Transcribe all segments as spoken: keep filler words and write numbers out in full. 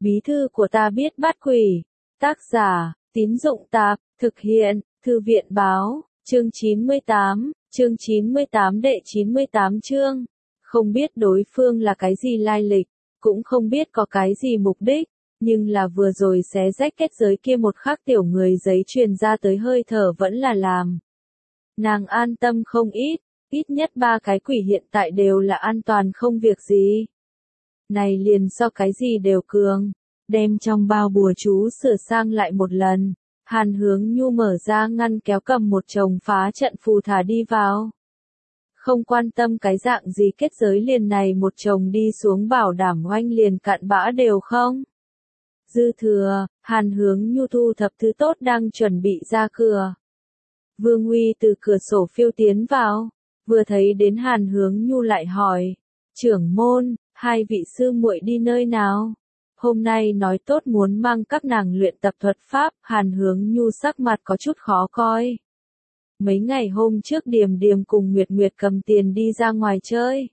Bí thư của ta biết bắt quỷ. Tác giả, Tín Dụng Tạp, thực hiện, Thư viện Báo, chương chín mươi tám, chương chín mươi tám đệ chín mươi tám chương. Không biết đối phương là cái gì lai lịch, cũng không biết có cái gì mục đích, nhưng là vừa rồi xé rách kết giới kia một khắc tiểu người giấy truyền ra tới hơi thở vẫn là làm. Nàng an tâm không ít, ít nhất ba cái quỷ hiện tại đều là an toàn không việc gì. Này liền so cái gì đều cường, đem trong bao bùa chú sửa sang lại một lần, Hàn Hướng Nhu mở ra ngăn kéo cầm một chồng phá trận phù thả đi vào. Không quan tâm cái dạng gì kết giới liền này một chồng đi xuống bảo đảm oanh liền cặn bã đều không. Dư thừa, Hàn Hướng Nhu thu thập thứ tốt đang chuẩn bị ra cửa. Vương Uy từ cửa sổ phiêu tiến vào, vừa thấy đến Hàn Hướng Nhu lại hỏi, trưởng môn, hai vị sư muội đi nơi nào? Hôm nay nói tốt muốn mang các nàng luyện tập thuật pháp, Hàn Hướng Nhu sắc mặt có chút khó coi. Mấy ngày hôm trước Điềm Điềm cùng Nguyệt Nguyệt cầm tiền đi ra ngoài chơi.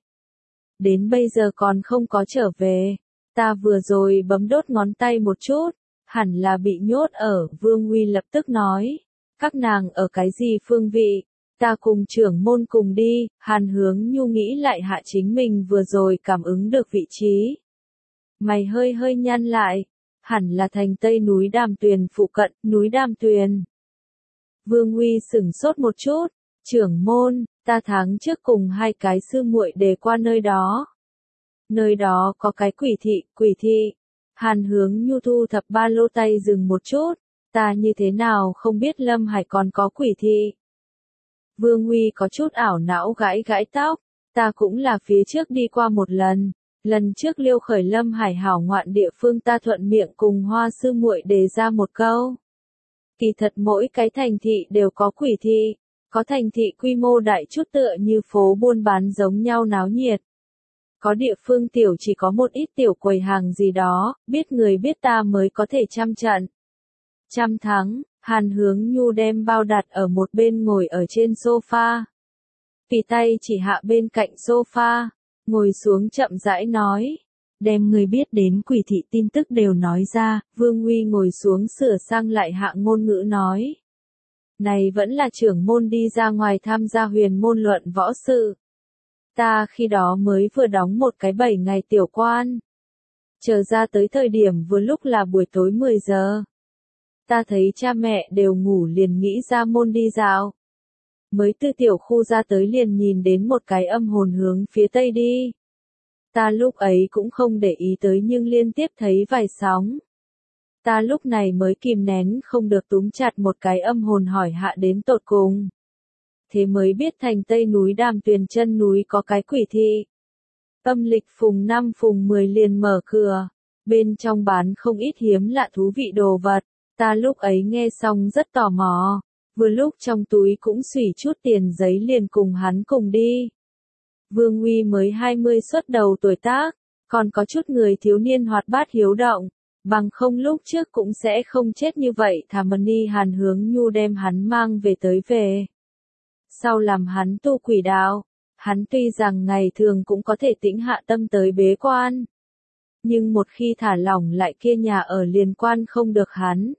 Đến bây giờ còn không có trở về, ta vừa rồi bấm đốt ngón tay một chút, hẳn là bị nhốt ở, Vương Uy lập tức nói. Các nàng ở cái gì phương vị? Ta cùng trưởng môn cùng đi, Hàn Hướng Nhu nghĩ lại hạ chính mình vừa rồi cảm ứng được vị trí. Mày hơi hơi nhăn lại, hẳn là thành tây núi Đàm Tuyền phụ cận, núi Đàm Tuyền. Vương Uy sửng sốt một chút, trưởng môn, ta tháng trước cùng hai cái sư muội đề qua nơi đó. Nơi đó có cái quỷ thị, quỷ thị. Hàn Hướng Nhu thu thập ba lô tay dừng một chút, ta như thế nào không biết Lâm Hải còn có quỷ thị. Vương Uy có chút ảo não gãi gãi tóc, ta cũng là phía trước đi qua một lần, lần trước Liêu Khởi Lâm Hải hảo ngoạn địa phương ta thuận miệng cùng Hoa sư muội đề ra một câu. Kỳ thật mỗi cái thành thị đều có quỷ thị, có thành thị quy mô đại chút tựa như phố buôn bán giống nhau náo nhiệt. Có địa phương tiểu chỉ có một ít tiểu quầy hàng gì đó, biết người biết ta mới có thể trăm trận. Trăm thắng, Hàn Hướng Nhu đem bao đặt ở một bên ngồi ở trên sofa. Vì tay chỉ hạ bên cạnh sofa, ngồi xuống chậm rãi nói. Đem người biết đến quỷ thị tin tức đều nói ra, Vương Uy ngồi xuống sửa sang lại hạ ngôn ngữ nói. Này vẫn là trưởng môn đi ra ngoài tham gia huyền môn luận võ sự. Ta khi đó mới vừa đóng một cái bảy ngày tiểu quan. Chờ ra tới thời điểm vừa lúc là buổi tối mười giờ. Ta thấy cha mẹ đều ngủ liền nghĩ ra môn đi dạo. Mới từ tiểu khu ra tới liền nhìn đến một cái âm hồn hướng phía tây đi. Ta lúc ấy cũng không để ý tới nhưng liên tiếp thấy vài sóng. Ta lúc này mới kìm nén không được túm chặt một cái âm hồn hỏi hạ đến tột cùng. Thế mới biết thành tây núi Đàm Tuyền chân núi có cái quỷ thị. Âm lịch phùng năm phùng mười liền mở cửa, bên trong bán không ít hiếm lạ thú vị đồ vật. Ta lúc ấy nghe xong rất tò mò, vừa lúc trong túi cũng xủy chút tiền giấy liền cùng hắn cùng đi. Vương Uy mới hai mươi xuất đầu tuổi tác, còn có chút người thiếu niên hoạt bát hiếu động, bằng không lúc trước cũng sẽ không chết như vậy. Thà Mân Ni Hàn Hướng Nhu đem hắn mang về tới về. Sau làm hắn tu quỷ đạo, hắn tuy rằng ngày thường cũng có thể tĩnh hạ tâm tới bế quan. Nhưng một khi thả lỏng lại kia nhà ở liền quan không được hắn.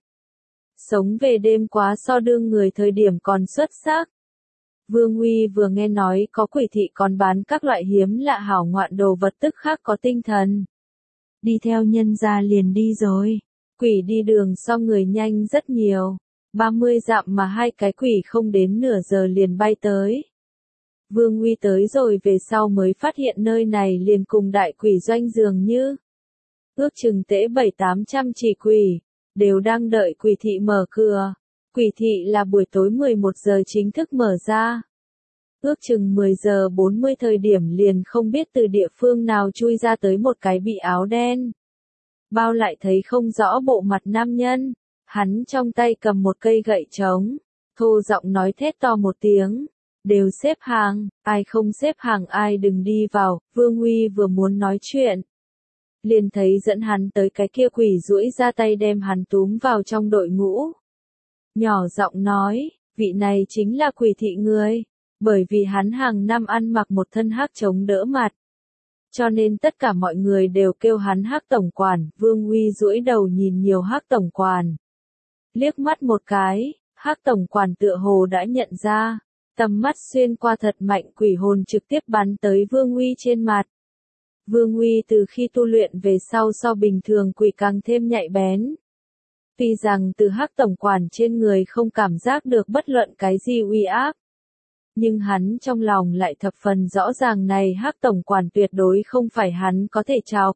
Sống về đêm quá so đương người thời điểm còn xuất sắc. Vương Uy vừa nghe nói có quỷ thị còn bán các loại hiếm lạ hảo ngoạn đồ vật tức khác có tinh thần. Đi theo nhân gia liền đi rồi. Quỷ đi đường so người nhanh rất nhiều. ba mươi dặm mà hai cái quỷ không đến nửa giờ liền bay tới. Vương Uy tới rồi về sau mới phát hiện nơi này liền cùng đại quỷ doanh dường như. Ước chừng tễ bảy tám trăm chỉ quỷ, đều đang đợi quỷ thị mở cửa. Quỷ thị là buổi tối mười một giờ chính thức mở ra. Ước chừng mười giờ bốn mươi thời điểm liền không biết từ địa phương nào chui ra tới một cái bị áo đen. Bao lại thấy không rõ bộ mặt nam nhân, hắn trong tay cầm một cây gậy trống, thô giọng nói thét to một tiếng, đều xếp hàng, ai không xếp hàng ai đừng đi vào. Vương Uy vừa muốn nói chuyện, liền thấy dẫn hắn tới cái kia quỷ duỗi ra tay đem hắn túm vào trong đội ngũ. Nhỏ giọng nói, vị này chính là quỷ thị người, bởi vì hắn hàng năm ăn mặc một thân hắc chống đỡ mặt. cho nên tất cả mọi người đều kêu hắn Hắc tổng quản. Vương Uy duỗi đầu nhìn nhiều Hắc tổng quản. Liếc mắt một cái, Hắc tổng quản tựa hồ đã nhận ra, tầm mắt xuyên qua thật mạnh quỷ hồn trực tiếp bắn tới Vương Uy trên mặt. Vương Uy từ khi tu luyện về sau so bình thường quỷ càng thêm nhạy bén. Tuy rằng từ Hắc tổng quản trên người không cảm giác được bất luận cái gì uy áp, nhưng hắn trong lòng lại thập phần rõ ràng này Hắc tổng quản tuyệt đối không phải hắn có thể chọc.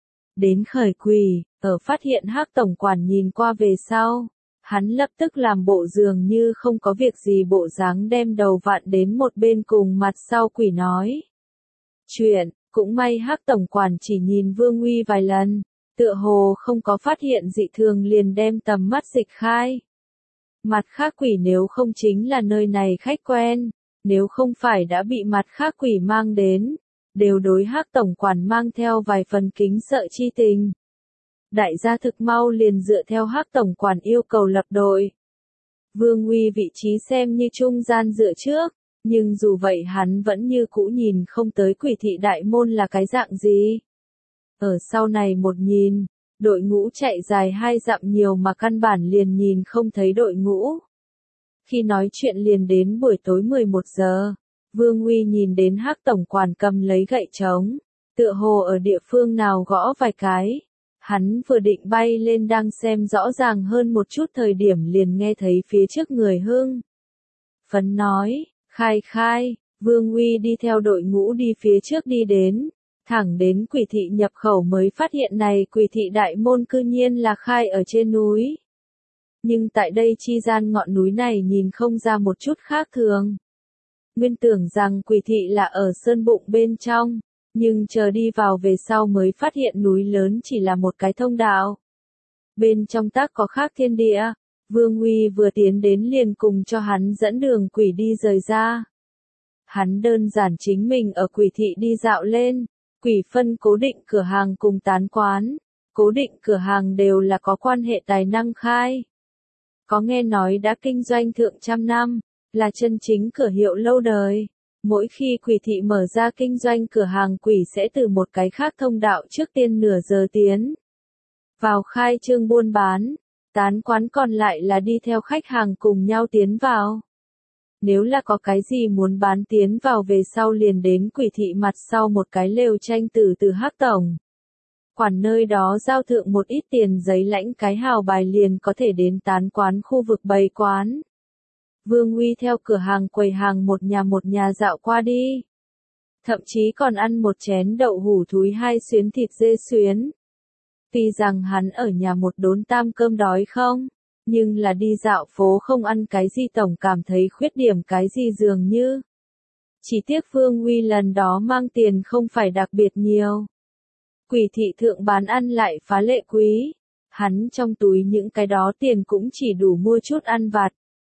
Đến khởi quỷ, ở phát hiện Hắc tổng quản nhìn qua về sau, hắn lập tức làm bộ dường như không có việc gì bộ dáng đem đầu vặn đến một bên cùng mặt sau quỷ nói. Chuyện, cũng may Hắc tổng quản chỉ nhìn Vương Uy vài lần, tựa hồ không có phát hiện dị thường liền đem tầm mắt dịch khai. Mặt khác quỷ nếu không chính là nơi này khách quen, nếu không phải đã bị mặt khác quỷ mang đến, đều đối Hắc tổng quản mang theo vài phần kính sợ chi tình. Đại gia thực mau liền dựa theo Hắc tổng quản yêu cầu lập đội. Vương Uy vị trí xem như trung gian dựa trước, nhưng dù vậy hắn vẫn như cũ nhìn không tới quỷ thị đại môn là cái dạng gì. Ở sau này một nhìn, đội ngũ chạy dài hai dặm nhiều mà căn bản liền nhìn không thấy đội ngũ. Khi nói chuyện liền đến buổi tối mười một giờ, Vương Uy nhìn đến Hắc tổng quản cầm lấy gậy trống, tựa hồ ở địa phương nào gõ vài cái. Hắn vừa định bay lên đang xem rõ ràng hơn một chút thời điểm liền nghe thấy phía trước người hưng phấn nói, khai khai. Vương Uy đi theo đội ngũ đi phía trước đi đến, thẳng đến quỷ thị nhập khẩu mới phát hiện này quỷ thị đại môn cư nhiên là khai ở trên núi. Nhưng tại đây chi gian ngọn núi này nhìn không ra một chút khác thường. Nguyên tưởng rằng quỷ thị là ở sơn bụng bên trong, nhưng chờ đi vào về sau mới phát hiện núi lớn chỉ là một cái thông đạo. Bên trong tác có khác thiên địa, Vương Uy vừa tiến đến liền cùng cho hắn dẫn đường quỷ đi rời ra. Hắn đơn giản chính mình ở quỷ thị đi dạo lên, quỷ phân cố định cửa hàng cùng tán quán, cố định cửa hàng đều là có quan hệ tài năng khai. Có nghe nói đã kinh doanh thượng trăm năm, là chân chính cửa hiệu lâu đời. Mỗi khi quỷ thị mở ra kinh doanh cửa hàng quỷ sẽ từ một cái khác thông đạo trước tiên nửa giờ tiến vào khai trương buôn bán, tán quán còn lại là đi theo khách hàng cùng nhau tiến vào. Nếu là có cái gì muốn bán tiến vào về sau liền đến quỷ thị mặt sau một cái lều tranh tử từ Hắc tổng quản nơi đó giao thượng một ít tiền giấy lãnh cái hào bài liền có thể đến tán quán khu vực bày quán. Vương Uy theo cửa hàng quầy hàng một nhà một nhà dạo qua đi. Thậm chí còn ăn một chén đậu hủ thúi hai xuyến thịt dê xuyến. Tuy rằng hắn ở nhà một đốn tam cơm đói không, nhưng là đi dạo phố không ăn cái gì tổng cảm thấy khuyết điểm cái gì dường như. Chỉ tiếc Vương Uy lần đó mang tiền không phải đặc biệt nhiều. Quỷ thị thượng bán ăn lại phá lệ quý, hắn trong túi những cái đó tiền cũng chỉ đủ mua chút ăn vặt.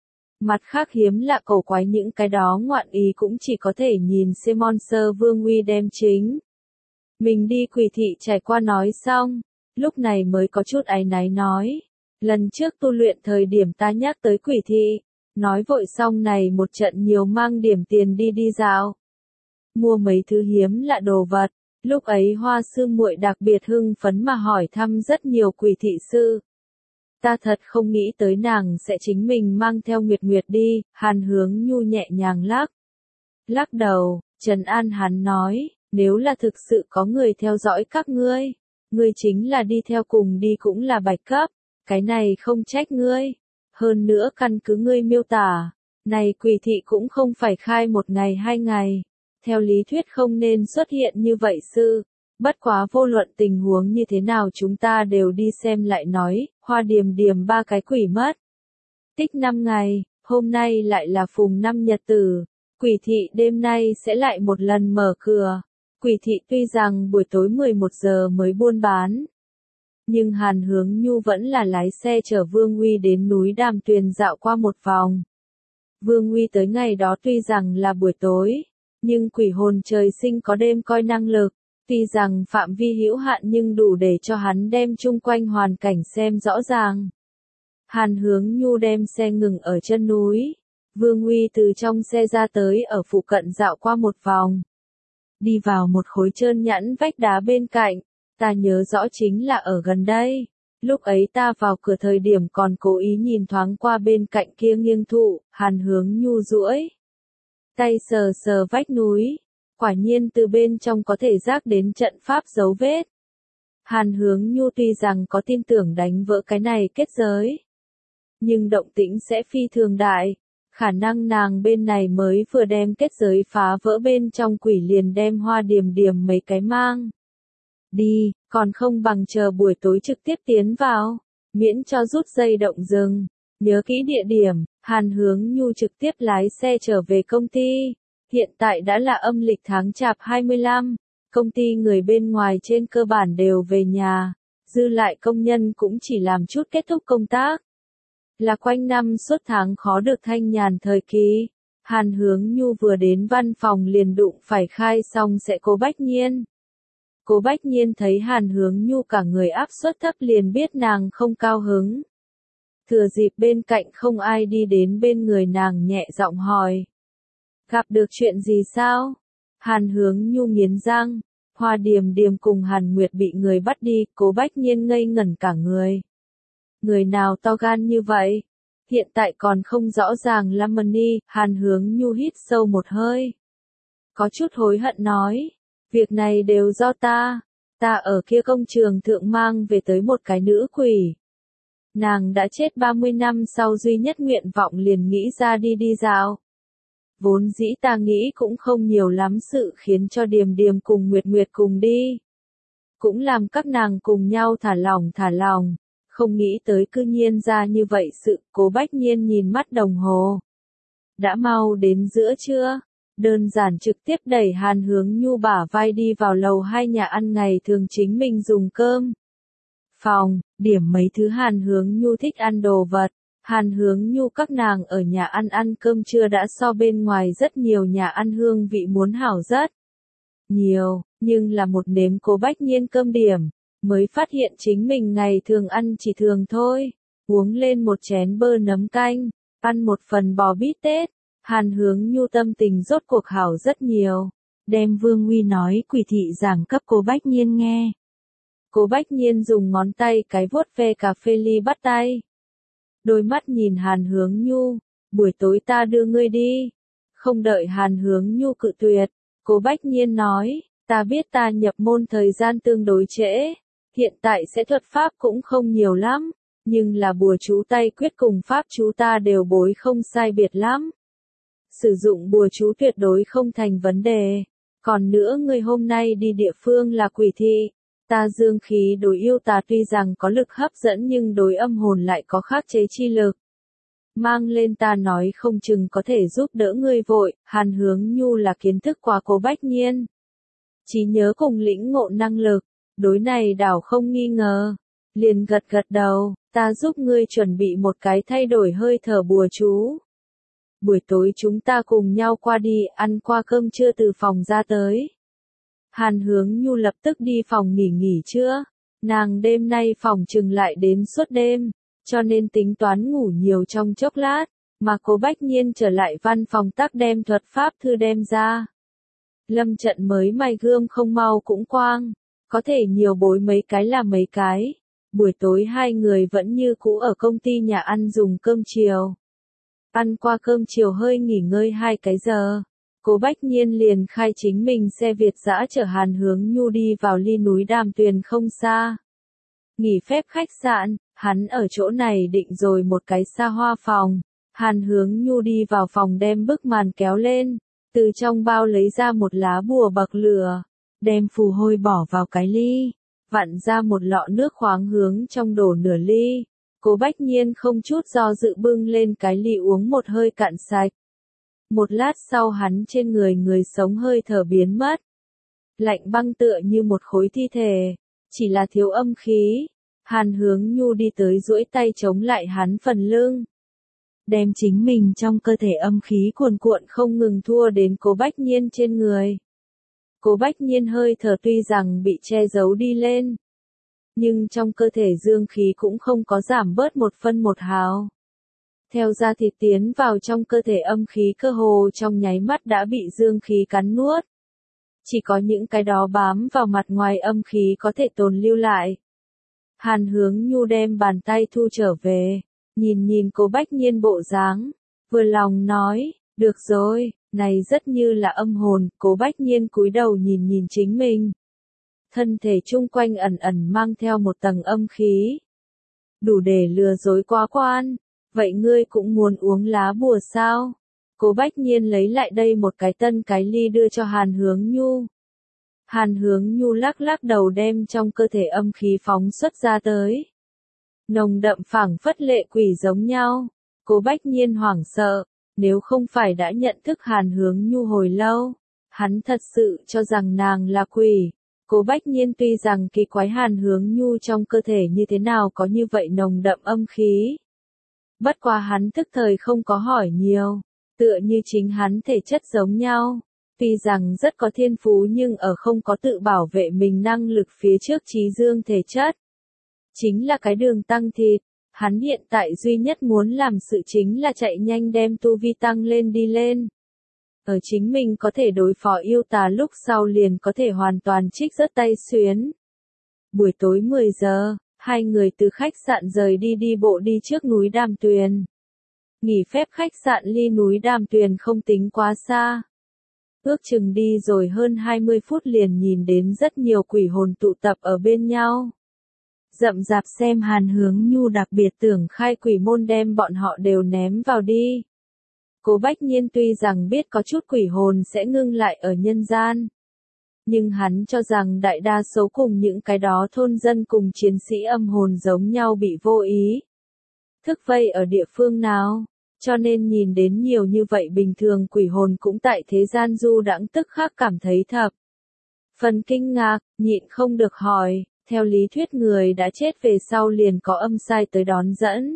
Mặt khác hiếm lạ cổ quái những cái đó ngoạn ý cũng chỉ có thể nhìn Simon Sơ Vương Uy đem chính. Mình đi quỷ thị trải qua nói xong, lúc này mới có chút áy náy nói. Lần trước tu luyện thời điểm ta nhắc tới quỷ thị, nói vội xong này một trận nhiều mang điểm tiền đi đi dạo. Mua mấy thứ hiếm lạ đồ vật, lúc ấy Hoa sư muội đặc biệt hưng phấn mà hỏi thăm rất nhiều quỷ thị sư. Ta thật không nghĩ tới nàng sẽ chính mình mang theo Nguyệt Nguyệt đi, Hàn Hướng Nhu nhẹ nhàng lắc. Lắc đầu, trấn an hắn nói, nếu là thực sự có người theo dõi các ngươi, ngươi chính là đi theo cùng đi cũng là bạch cấp, cái này không trách ngươi. Hơn nữa căn cứ ngươi miêu tả, này quỷ thị cũng không phải khai một ngày hai ngày, theo lý thuyết không nên xuất hiện như vậy sư. Bất quá vô luận tình huống như thế nào chúng ta đều đi xem lại nói, Hoa Điềm Điềm ba cái quỷ mất. Tích năm ngày, hôm nay lại là phùng năm nhật tử, quỷ thị đêm nay sẽ lại một lần mở cửa. Quỷ thị tuy rằng buổi tối mười một giờ mới buôn bán, nhưng Hàn Hướng Nhu vẫn là lái xe chở Vương Uy đến núi Đàm Tuyền dạo qua một vòng. Vương Uy tới ngày đó tuy rằng là buổi tối, nhưng quỷ hồn trời sinh có đêm coi năng lực. Tuy rằng phạm vi hữu hạn nhưng đủ để cho hắn đem chung quanh hoàn cảnh xem rõ ràng. Hàn Hướng Nhu đem xe ngừng ở chân núi. Vương Uy từ trong xe ra tới ở phụ cận dạo qua một vòng. đi vào một khối trơn nhẵn vách đá bên cạnh, ta nhớ rõ chính là ở gần đây. Lúc ấy ta vào cửa thời điểm còn cố ý nhìn thoáng qua bên cạnh kia nghiêng thụ, Hàn Hướng Nhu duỗi tay sờ sờ vách núi, quả nhiên từ bên trong có thể rác đến trận pháp dấu vết. Hàn Hướng Nhu tuy rằng có tin tưởng đánh vỡ cái này kết giới, nhưng động tĩnh sẽ phi thường đại, khả năng nàng bên này mới vừa đem kết giới phá vỡ bên trong quỷ liền đem Hoa Điềm Điềm mấy cái mang đi, còn không bằng chờ buổi tối trực tiếp tiến vào, miễn cho rút dây động rừng. Nhớ kỹ địa điểm, Hàn Hướng Nhu trực tiếp lái xe trở về công ty. Hiện tại đã là âm lịch tháng Chạp hai mươi lăm, công ty người bên ngoài trên cơ bản đều về nhà, dư lại công nhân cũng chỉ làm chút kết thúc công tác. Là quanh năm suốt tháng khó được thanh nhàn thời kỳ, Hàn Hướng Nhu vừa đến văn phòng liền đụng phải khai xong sẽ Cố Bách Nhiên. Cố Bách Nhiên thấy Hàn Hướng Nhu cả người áp suất thấp liền biết nàng không cao hứng. Thừa dịp bên cạnh không ai đi đến bên người nàng nhẹ giọng hỏi. Gặp được chuyện gì sao? Hàn Hướng Nhu nghiến răng, Hoa Điềm Điềm cùng Hàn Nguyệt bị người bắt đi, Cố Bách Nhiên ngây ngẩn cả người. Người nào to gan như vậy? Hiện tại còn không rõ ràng Lamani, Hàn Hướng Nhu hít sâu một hơi. Có chút hối hận nói, việc này đều do ta, ta ở kia công trường thượng mang về tới một cái nữ quỷ. Nàng đã chết ba mươi năm sau duy nhất nguyện vọng liền nghĩ ra đi đi dạo. Vốn dĩ ta nghĩ cũng không nhiều lắm sự khiến cho Điềm Điềm cùng Nguyệt Nguyệt cùng đi. Cũng làm các nàng cùng nhau thả lòng thả lòng, không nghĩ tới cư nhiên ra như vậy sự. Cố Bách Nhiên nhìn mắt đồng hồ. Đã mau đến giữa trưa, đơn giản trực tiếp đẩy Hàn Hướng Nhu bả vai đi vào lầu hai nhà ăn ngày thường chính mình dùng cơm. Phòng, điểm mấy thứ Hàn Hướng Nhu thích ăn đồ vật. Hàn Hướng Nhu các nàng ở nhà ăn ăn cơm trưa đã so bên ngoài rất nhiều nhà ăn hương vị muốn hảo rất nhiều, nhưng là một nếm Cố Bách Nhiên cơm điểm, mới phát hiện chính mình ngày thường ăn chỉ thường thôi, uống lên một chén bơ nấm canh, ăn một phần bò bít tết, Hàn Hướng Nhu tâm tình rốt cuộc hảo rất nhiều, đem Vương Uy nói quỷ thị giảng cấp Cố Bách Nhiên nghe. Cố Bách Nhiên dùng ngón tay cái vuốt ve cà phê ly bắt tay. Đôi mắt nhìn Hàn Hướng Nhu, buổi tối ta đưa ngươi đi. Không đợi Hàn Hướng Nhu cự tuyệt, Cố Bách Nhiên nói, ta biết ta nhập môn thời gian tương đối trễ, hiện tại sẽ thuật pháp cũng không nhiều lắm, nhưng là bùa chú tay quyết cùng pháp chú ta đều bối không sai biệt lắm. Sử dụng bùa chú tuyệt đối không thành vấn đề. Còn nữa ngươi hôm nay đi địa phương là quỷ thị. Ta dương khí đối yêu tà tuy rằng có lực hấp dẫn nhưng đối âm hồn lại có khắc chế chi lực. Mang lên ta nói không chừng có thể giúp đỡ ngươi vội. Hàn Hướng Nhu là kiến thức quá Cố Bách Nhiên. Trí nhớ cùng lĩnh ngộ năng lực, đối này đảo không nghi ngờ. Liền gật gật đầu, ta giúp ngươi chuẩn bị một cái thay đổi hơi thở bùa chú. Buổi tối chúng ta cùng nhau qua đi ăn qua cơm trưa từ phòng ra tới. Hàn Hướng Nhu lập tức đi phòng nghỉ nghỉ trưa, nàng đêm nay phòng chừng lại đến suốt đêm, cho nên tính toán ngủ nhiều trong chốc lát, mà Cố Bách Nhiên trở lại văn phòng tắc đem thuật pháp thư đem ra. Lâm trận mới may gươm không mau cũng quang, có thể nhiều bối mấy cái là mấy cái. Buổi tối hai người vẫn như cũ ở công ty nhà ăn dùng cơm chiều. Ăn qua cơm chiều hơi nghỉ ngơi hai cái giờ. Cố Bách Nhiên liền khai chính mình xe Việt dã chở Hàn Hướng Nhu đi vào ly núi Đàm Tuyền không xa. Nghỉ phép khách sạn, hắn ở chỗ này định rồi một cái xa hoa phòng. Hàn Hướng Nhu đi vào phòng đem bức màn kéo lên, từ trong bao lấy ra một lá bùa bậc lửa, đem phù hôi bỏ vào cái ly, vặn ra một lọ nước khoáng hướng trong đổ nửa ly. Cố Bách Nhiên không chút do dự bưng lên cái ly uống một hơi cạn sạch. Một lát sau hắn trên người người sống hơi thở biến mất. Lạnh băng tựa như một khối thi thể, chỉ là thiếu âm khí. Hàn Hướng Nhu đi tới duỗi tay chống lại hắn phần lưng. Đem chính mình trong cơ thể âm khí cuồn cuộn không ngừng thua đến Cố Bách Nhiên trên người. Cố Bách Nhiên hơi thở tuy rằng bị che giấu đi lên, nhưng trong cơ thể dương khí cũng không có giảm bớt một phân một hào. Theo da thịt tiến vào trong cơ thể âm khí cơ hồ trong nháy mắt đã bị dương khí cắn nuốt. Chỉ có những cái đó bám vào mặt ngoài âm khí có thể tồn lưu lại. Hàn Hướng Nhu đem bàn tay thu trở về, nhìn nhìn Cố Bách Nhiên bộ dáng, vừa lòng nói, được rồi, này rất như là âm hồn. Cố Bách Nhiên cúi đầu nhìn nhìn chính mình. Thân thể chung quanh ẩn ẩn mang theo một tầng âm khí. Đủ để lừa dối quá quan, vậy ngươi cũng muốn uống lá bùa sao? Cố Bách Nhiên lấy lại đây một cái tân cái ly đưa cho Hàn Hướng Nhu. Hàn Hướng Nhu lắc lắc đầu đem trong cơ thể âm khí phóng xuất ra tới. Nồng đậm phảng phất lệ quỷ giống nhau. Cố Bách Nhiên hoảng sợ, nếu không phải đã nhận thức Hàn Hướng Nhu hồi lâu, hắn thật sự cho rằng nàng là quỷ. Cố Bách Nhiên tuy rằng kỳ quái Hàn Hướng Nhu trong cơ thể như thế nào có như vậy nồng đậm âm khí. Bất quá hắn tức thời không có hỏi nhiều, tựa như chính hắn thể chất giống nhau. Tuy rằng rất có thiên phú nhưng ở không có tự bảo vệ mình năng lực phía trước trí dương thể chất. Chính là cái đường tăng thịt, hắn hiện tại duy nhất muốn làm sự chính là chạy nhanh đem tu vi tăng lên đi lên. Ở chính mình có thể đối phó yêu tà lúc sau liền có thể hoàn toàn trích rớt tay xuyến. Buổi tối mười giờ, hai người từ khách sạn rời đi đi bộ đi trước núi Đàm Tuyền. Nghỉ phép khách sạn ly núi Đàm Tuyền không tính quá xa. Ước chừng đi rồi hơn hai mươi phút liền nhìn đến rất nhiều quỷ hồn tụ tập ở bên nhau. Rậm rạp xem Hàn Hướng Nhu đặc biệt tưởng khai quỷ môn đem bọn họ đều ném vào đi. Cố Bách Nhiên tuy rằng biết có chút quỷ hồn sẽ ngưng lại ở nhân gian. Nhưng hắn cho rằng đại đa số cùng những cái đó thôn dân cùng chiến sĩ âm hồn giống nhau bị vô ý thức vây ở địa phương nào, cho nên nhìn đến nhiều như vậy bình thường quỷ hồn cũng tại thế gian du đãng tức khắc cảm thấy thập phần kinh ngạc, nhịn không được hỏi, theo lý thuyết người đã chết về sau liền có âm sai tới đón dẫn.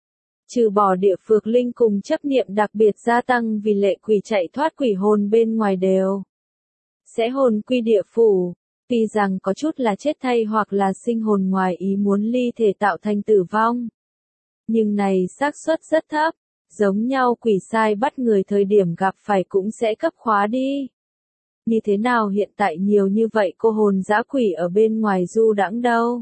Trừ bỏ địa phược linh cùng chấp niệm đặc biệt gia tăng vì lệ quỷ chạy thoát quỷ hồn bên ngoài đều sẽ hồn quy địa phủ, tuy rằng có chút là chết thay hoặc là sinh hồn ngoài ý muốn ly thể tạo thành tử vong. Nhưng này xác suất rất thấp, giống nhau quỷ sai bắt người thời điểm gặp phải cũng sẽ cấp khóa đi. Như thế nào hiện tại nhiều như vậy cô hồn dã quỷ ở bên ngoài du đãng đâu?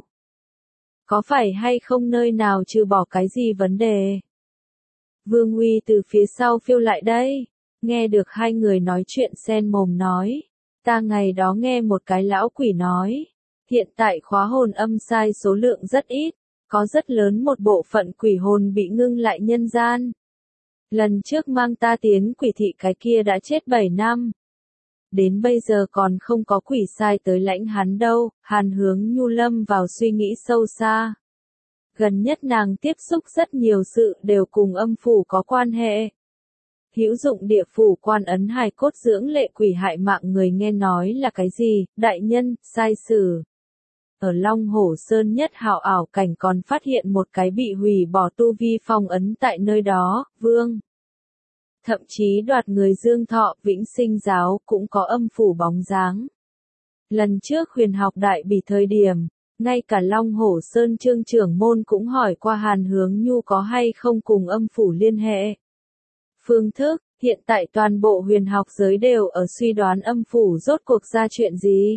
Có phải hay không nơi nào trừ bỏ cái gì vấn đề? Vương Huy từ phía sau phiêu lại đây, nghe được hai người nói chuyện xen mồm nói. Ta ngày đó nghe một cái lão quỷ nói, hiện tại khóa hồn âm sai số lượng rất ít, có rất lớn một bộ phận quỷ hồn bị ngưng lại nhân gian. Lần trước mang ta tiến quỷ thị cái kia đã chết bảy năm. Đến bây giờ còn không có quỷ sai tới lãnh hắn đâu. Hàn Hướng Nhu lâm vào suy nghĩ sâu xa. Gần nhất nàng tiếp xúc rất nhiều sự đều cùng âm phủ có quan hệ. Hữu dụng địa phủ quan ấn hài cốt dưỡng lệ quỷ hại mạng người nghe nói là cái gì, đại nhân, sai sử. Ở Long Hổ Sơn nhất hào ảo cảnh còn phát hiện một cái bị hủy bỏ tu vi phong ấn tại nơi đó, vương. Thậm chí đoạt người dương thọ vĩnh sinh giáo cũng có âm phủ bóng dáng. Lần trước huyền học đại bị thời điểm, ngay cả Long Hổ Sơn trương trưởng môn cũng hỏi qua Hàn Hướng Nhu có hay không cùng âm phủ liên hệ. Phương thức, hiện tại toàn bộ huyền học giới đều ở suy đoán âm phủ rốt cuộc ra chuyện gì.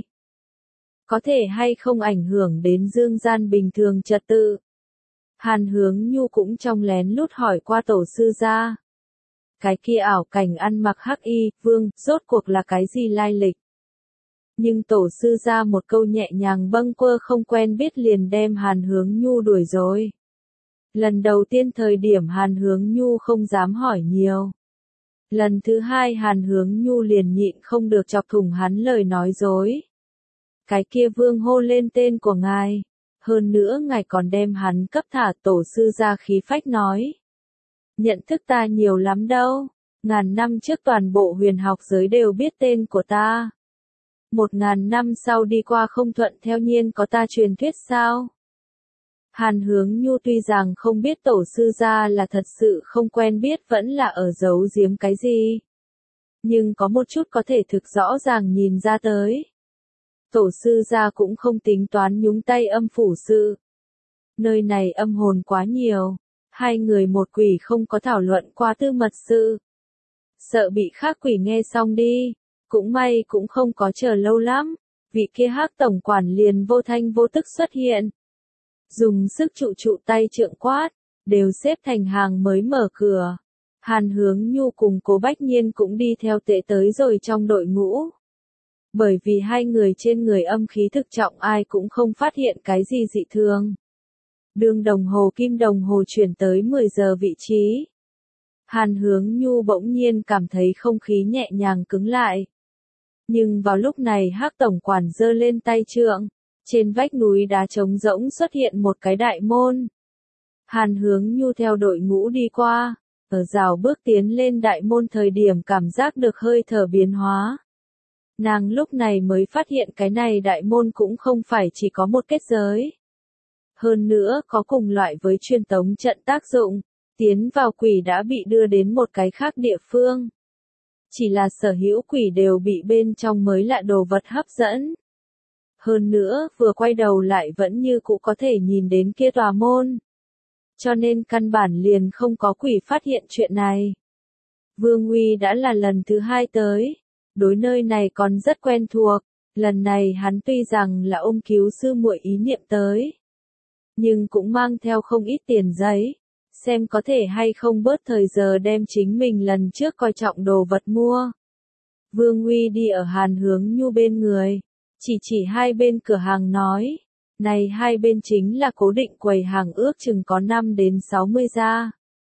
Có thể hay không ảnh hưởng đến dương gian bình thường trật tự. Hàn Hướng Nhu cũng trong lén lút hỏi qua tổ sư gia. Cái kia ảo cảnh ăn mặc hắc y, vương, rốt cuộc là cái gì lai lịch. Nhưng tổ sư gia một câu nhẹ nhàng bâng quơ không quen biết liền đem Hàn Hướng Nhu đuổi rồi. Lần đầu tiên thời điểm Hàn Hướng Nhu không dám hỏi nhiều. Lần thứ hai Hàn Hướng Nhu liền nhịn không được chọc thủng hắn lời nói dối. Cái kia vương hô lên tên của ngài. Hơn nữa ngài còn đem hắn cấp thả. Tổ sư gia khí phách nói. Nhận thức ta nhiều lắm đâu. Ngàn năm trước toàn bộ huyền học giới đều biết tên của ta. Một ngàn năm sau đi qua không thuận theo nhiên có ta truyền thuyết sao? Hàn Hướng Nhu tuy rằng không biết tổ sư gia là thật sự không quen biết vẫn là ở giấu giếm cái gì. Nhưng có một chút có thể thực rõ ràng nhìn ra tới. Tổ sư gia cũng không tính toán nhúng tay âm phủ sự. Nơi này âm hồn quá nhiều. Hai người một quỷ không có thảo luận qua tư mật sự. Sợ bị khác quỷ nghe xong đi. Cũng may cũng không có chờ lâu lắm, vị kia Hắc tổng quản liền vô thanh vô tức xuất hiện. Dùng sức trụ trụ tay trượng quát, đều xếp thành hàng mới mở cửa. Hàn Hướng Nhu cùng Cố Bách Nhiên cũng đi theo tệ tới rồi trong đội ngũ. Bởi vì hai người trên người âm khí thực trọng ai cũng không phát hiện cái gì dị thường. Đường đồng hồ kim đồng hồ chuyển tới mười giờ vị trí. Hàn Hướng Nhu bỗng nhiên cảm thấy không khí nhẹ nhàng cứng lại. Nhưng vào lúc này Hắc tổng quản giơ lên tay trượng, trên vách núi đá trống rỗng xuất hiện một cái đại môn. Hàn Hướng Nhu theo đội ngũ đi qua, ở rào bước tiến lên đại môn thời điểm cảm giác được hơi thở biến hóa. Nàng lúc này mới phát hiện cái này đại môn cũng không phải chỉ có một kết giới. Hơn nữa có cùng loại với truyền tống trận tác dụng, tiến vào quỷ đã bị đưa đến một cái khác địa phương. Chỉ là sở hữu quỷ đều bị bên trong mới lạ đồ vật hấp dẫn. Hơn nữa, vừa quay đầu lại vẫn như cũ có thể nhìn đến kia tòa môn. Cho nên căn bản liền không có quỷ phát hiện chuyện này. Vương Uy đã là lần thứ hai tới, đối nơi này còn rất quen thuộc, lần này hắn tuy rằng là ôm cứu sư muội ý niệm tới, nhưng cũng mang theo không ít tiền giấy, xem có thể hay không bớt thời giờ đem chính mình lần trước coi trọng đồ vật mua. Vương Uy đi ở Hàn Hướng Nhu bên người, chỉ chỉ hai bên cửa hàng nói, này hai bên chính là cố định quầy hàng ước chừng có năm đến sáu mươi gia.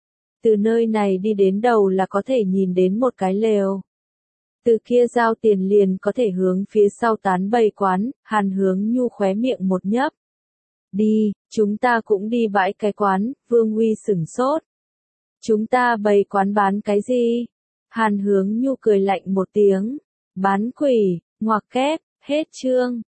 Từ nơi này đi đến đầu là có thể nhìn đến một cái lều. Từ kia giao tiền liền có thể hướng phía sau tán bày quán, Hàn Hướng Nhu khóe miệng một nhấp. Đi, chúng ta cũng đi bãi cái quán, Vương Uy sửng sốt. Chúng ta bày quán bán cái gì? Hàn Hướng Nhu cười lạnh một tiếng. Bán quỷ, ngoặc kép, hết chương.